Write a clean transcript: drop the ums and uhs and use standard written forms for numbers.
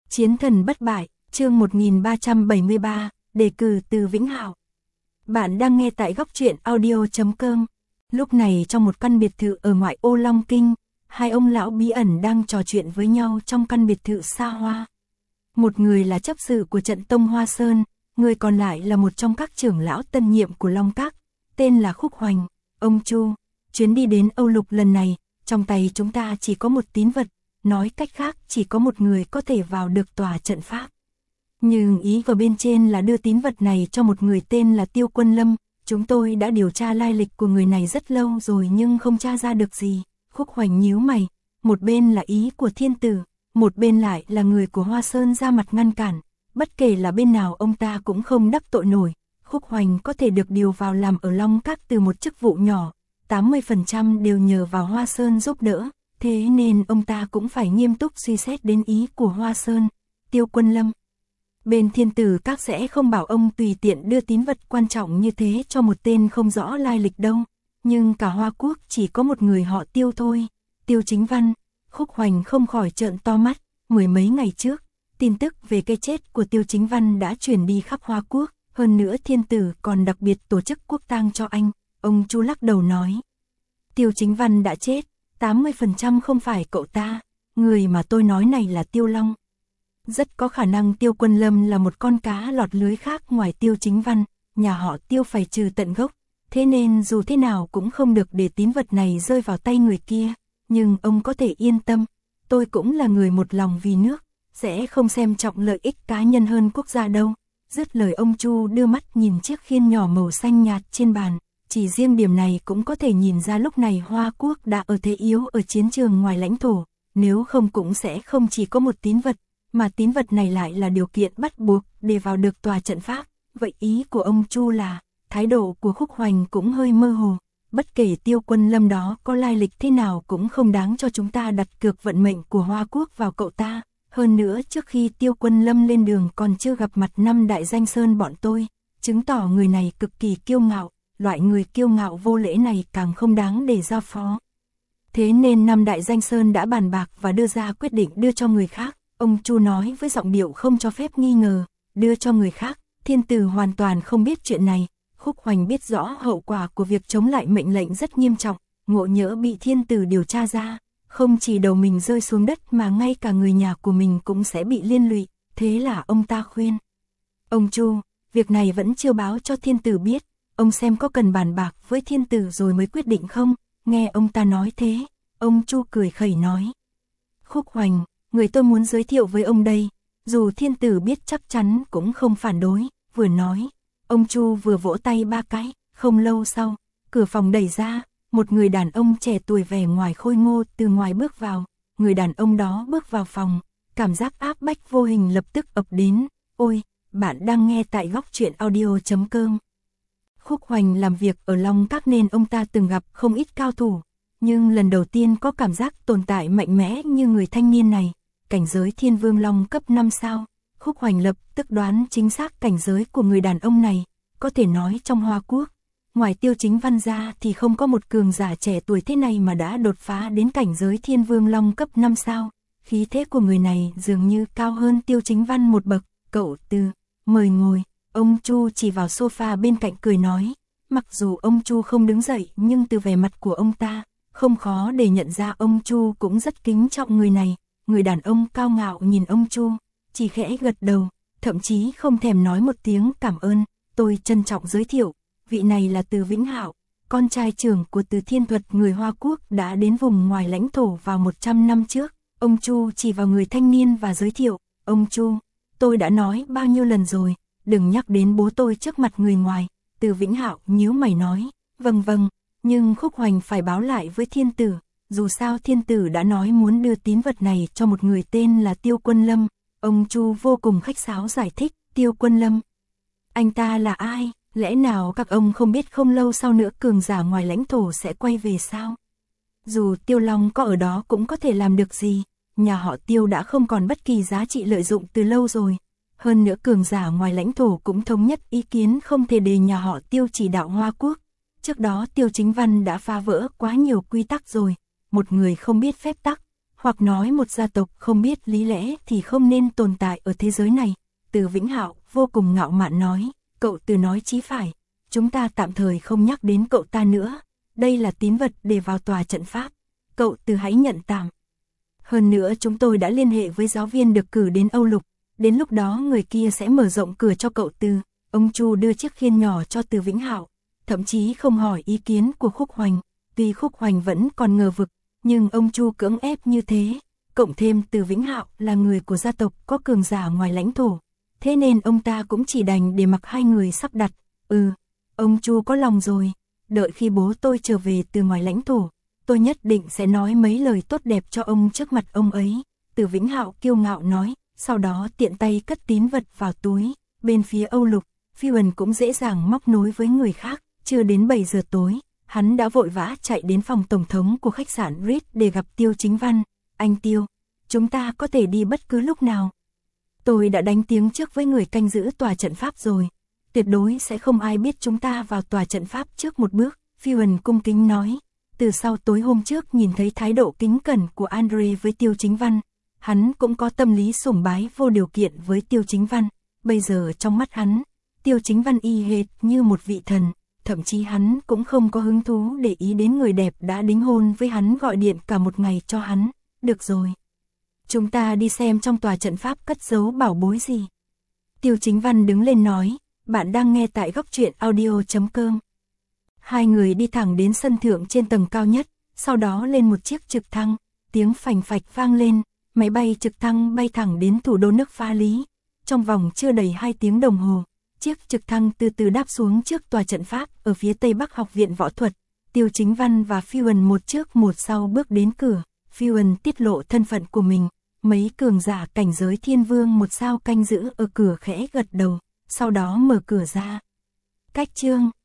Chiến thần bất bại, chương 1373, đề cử từ Vĩnh Hạo. Bạn đang nghe tại góc truyện audio.com. Lúc này trong một căn biệt thự ở ngoại ô Long Kinh, hai ông lão bí ẩn đang trò chuyện với nhau trong căn biệt thự xa hoa. Một người là chấp sự của trận tông Hoa Sơn, người còn lại là một trong các trưởng lão tân nhiệm của Long Các, tên là Khúc Hoành. Ông Chu, chuyến đi đến Âu Lục lần này, trong tay chúng ta chỉ có một tín vật, nói cách khác chỉ có một người có thể vào được tòa trận pháp. Nhưng ý vào bên trên là đưa tín vật này cho một người tên là Tiêu Quân Lâm. Chúng tôi đã điều tra lai lịch của người này rất lâu rồi nhưng không tra ra được gì. Khúc Hoành nhíu mày, một bên là ý của thiên tử, một bên lại là người của Hoa Sơn ra mặt ngăn cản. Bất kể là bên nào ông ta cũng không đắc tội nổi. Khúc Hoành có thể được điều vào làm ở Long Các từ một chức vụ nhỏ, 80% đều nhờ vào Hoa Sơn giúp đỡ. Thế nên ông ta cũng phải nghiêm túc suy xét đến ý của Hoa Sơn. Tiêu Quân Lâm, bên thiên tử các sẽ không bảo ông tùy tiện đưa tín vật quan trọng như thế cho một tên không rõ lai lịch đâu. Nhưng cả Hoa Quốc chỉ có một người họ Tiêu thôi, Tiêu Chính Văn. Khúc Hoành không khỏi trợn to mắt. Mười mấy ngày trước, tin tức về cái chết của Tiêu Chính Văn đã truyền đi khắp Hoa Quốc. Hơn nữa thiên tử còn đặc biệt tổ chức quốc tang cho anh. Ông Chu lắc đầu nói, Tiêu Chính Văn đã chết, 80% không phải cậu ta. Người mà tôi nói này là Tiêu Long. Rất có khả năng Tiêu Quân Lâm là một con cá lọt lưới khác ngoài Tiêu Chính Văn. Nhà họ Tiêu phải trừ tận gốc. Thế nên dù thế nào cũng không được để tín vật này rơi vào tay người kia. Nhưng ông có thể yên tâm, tôi cũng là người một lòng vì nước, sẽ không xem trọng lợi ích cá nhân hơn quốc gia đâu. Dứt lời ông Chu đưa mắt nhìn chiếc khiên nhỏ màu xanh nhạt trên bàn. Chỉ riêng điểm này cũng có thể nhìn ra lúc này Hoa Quốc đã ở thế yếu ở chiến trường ngoài lãnh thổ. Nếu không cũng sẽ không chỉ có một tín vật, mà tín vật này lại là điều kiện bắt buộc để vào được tòa trận pháp. Vậy ý của ông Chu là, thái độ của Khúc Hoành cũng hơi mơ hồ. Bất kể Tiêu Quân Lâm đó có lai lịch thế nào cũng không đáng cho chúng ta đặt cược vận mệnh của Hoa Quốc vào cậu ta. Hơn nữa trước khi Tiêu Quân Lâm lên đường còn chưa gặp mặt 5 đại danh sơn bọn tôi, chứng tỏ người này cực kỳ kiêu ngạo. Loại người kiêu ngạo vô lễ này càng không đáng để giao phó. Thế nên 5 đại danh sơn đã bàn bạc và đưa ra quyết định đưa cho người khác. Ông Chu nói với giọng điệu không cho phép nghi ngờ, đưa cho người khác. Thiên tử hoàn toàn không biết chuyện này. Khúc Hoành biết rõ hậu quả của việc chống lại mệnh lệnh rất nghiêm trọng. Ngộ nhỡ bị thiên tử điều tra ra, không chỉ đầu mình rơi xuống đất mà ngay cả người nhà của mình cũng sẽ bị liên lụy. Thế là ông ta khuyên, ông Chu, việc này vẫn chưa báo cho thiên tử biết. Ông xem có cần bàn bạc với thiên tử rồi mới quyết định không? Nghe ông ta nói thế, ông Chu cười khẩy nói, Khúc Hoành, người tôi muốn giới thiệu với ông đây. Dù thiên tử biết chắc chắn cũng không phản đối. Vừa nói, ông Chu vừa vỗ tay 3 cái. Không lâu sau, cửa phòng đẩy ra, một người đàn ông trẻ tuổi vẻ ngoài khôi ngô từ ngoài bước vào. Người đàn ông đó bước vào phòng, cảm giác áp bách vô hình lập tức ập đến. Ôi, bạn đang nghe tại góc truyện audio.com. Khúc Hoành làm việc ở Long Các nên ông ta từng gặp không ít cao thủ, nhưng lần đầu tiên có cảm giác tồn tại mạnh mẽ như người thanh niên này. Cảnh giới Thiên Vương Long cấp 5 sao. Khúc Hoành lập tức đoán chính xác cảnh giới của người đàn ông này. Có thể nói trong Hoa Quốc, ngoài Tiêu Chính Văn ra thì không có một cường giả trẻ tuổi thế này mà đã đột phá đến cảnh giới Thiên Vương Long cấp 5 sao. Khí thế của người này dường như cao hơn Tiêu Chính Văn một bậc. Cậu Từ, mời ngồi. Ông Chu chỉ vào sofa bên cạnh cười nói. Mặc dù ông Chu không đứng dậy nhưng từ vẻ mặt của ông ta, không khó để nhận ra ông Chu cũng rất kính trọng người này. Người đàn ông cao ngạo nhìn ông Chu, chỉ khẽ gật đầu, thậm chí không thèm nói một tiếng cảm ơn. Tôi trân trọng giới thiệu, vị này là Từ Vĩnh Hạo, con trai trưởng của Từ Thiên Thuật, người Hoa Quốc đã đến vùng ngoài lãnh thổ vào 100 năm trước. Ông Chu chỉ vào người thanh niên và giới thiệu, ông Chu, tôi đã nói bao nhiêu lần rồi, đừng nhắc đến bố tôi trước mặt người ngoài. Từ Vĩnh Hạo nhíu mày nói, vâng, nhưng Khúc Hoành phải báo lại với thiên tử. Dù sao thiên tử đã nói muốn đưa tín vật này cho một người tên là Tiêu Quân Lâm. Ông Chu vô cùng khách sáo giải thích, Tiêu Quân Lâm, anh ta là ai? Lẽ nào các ông không biết không lâu sau nữa cường giả ngoài lãnh thổ sẽ quay về sao? Dù Tiêu Long có ở đó cũng có thể làm được gì. Nhà họ Tiêu đã không còn bất kỳ giá trị lợi dụng từ lâu rồi. Hơn nữa cường giả ngoài lãnh thổ cũng thống nhất ý kiến không thể để nhà họ Tiêu chỉ đạo Hoa Quốc. Trước đó Tiêu Chính Văn đã phá vỡ quá nhiều quy tắc rồi. Một người không biết phép tắc, Hoặc nói một gia tộc không biết lý lẽ thì không nên tồn tại ở thế giới này. Từ Vĩnh Hạo vô cùng ngạo mạn nói, cậu Từ nói chí phải, chúng ta tạm thời không nhắc đến cậu ta nữa, đây là tín vật để vào tòa trận pháp, cậu Từ hãy nhận tạm. Hơn nữa chúng tôi đã liên hệ với giáo viên được cử đến Âu Lục, đến lúc đó người kia sẽ mở rộng cửa cho cậu Từ. Ông Chu đưa chiếc khiên nhỏ cho Từ Vĩnh Hạo, thậm chí không hỏi ý kiến của Khúc Hoành, tuy Khúc Hoành vẫn còn ngờ vực, nhưng ông Chu cưỡng ép như thế, cộng thêm Từ Vĩnh Hạo là người của gia tộc có cường giả ngoài lãnh thổ, thế nên ông ta cũng chỉ đành để mặc hai người sắp đặt. Ông Chu có lòng rồi, đợi khi bố tôi trở về từ ngoài lãnh thổ, tôi nhất định sẽ nói mấy lời tốt đẹp cho ông trước mặt ông ấy. Từ Vĩnh Hạo kiêu ngạo nói, sau đó tiện tay cất tín vật vào túi. Bên phía Âu Lục, Phi Huân cũng dễ dàng móc nối với người khác. Chưa đến 7 giờ tối, hắn đã vội vã chạy đến phòng tổng thống của khách sạn Ritz để gặp Tiêu Chính Văn. Anh Tiêu, chúng ta có thể đi bất cứ lúc nào. Tôi đã đánh tiếng trước với người canh giữ tòa trận pháp rồi. Tuyệt đối sẽ không ai biết chúng ta vào tòa trận pháp trước một bước. Phi Huân cung kính nói. Từ sau tối hôm trước nhìn thấy thái độ kính cẩn của Andre với Tiêu Chính Văn, hắn cũng có tâm lý sủng bái vô điều kiện với Tiêu Chính Văn. Bây giờ trong mắt hắn, Tiêu Chính Văn y hệt như một vị thần, thậm chí hắn cũng không có hứng thú để ý đến người đẹp đã đính hôn với hắn gọi điện cả một ngày cho hắn. Được rồi, chúng ta đi xem trong tòa trận pháp cất giấu bảo bối gì. Tiêu Chính Văn đứng lên nói, bạn đang nghe tại góc truyện audio.com. Hai người đi thẳng đến sân thượng trên tầng cao nhất, sau đó lên một chiếc trực thăng, tiếng phành phạch vang lên, máy bay trực thăng bay thẳng đến thủ đô nước Pha Lý. Trong vòng chưa đầy 2 tiếng đồng hồ, chiếc trực thăng từ từ đáp xuống trước tòa trận pháp ở phía Tây Bắc Học viện Võ thuật. Tiêu Chính Văn và Phi Huân một trước một sau bước đến cửa, Phi Huân tiết lộ thân phận của mình, mấy cường giả cảnh giới thiên vương một sao canh giữ ở cửa khẽ gật đầu, sau đó mở cửa ra. Cách chương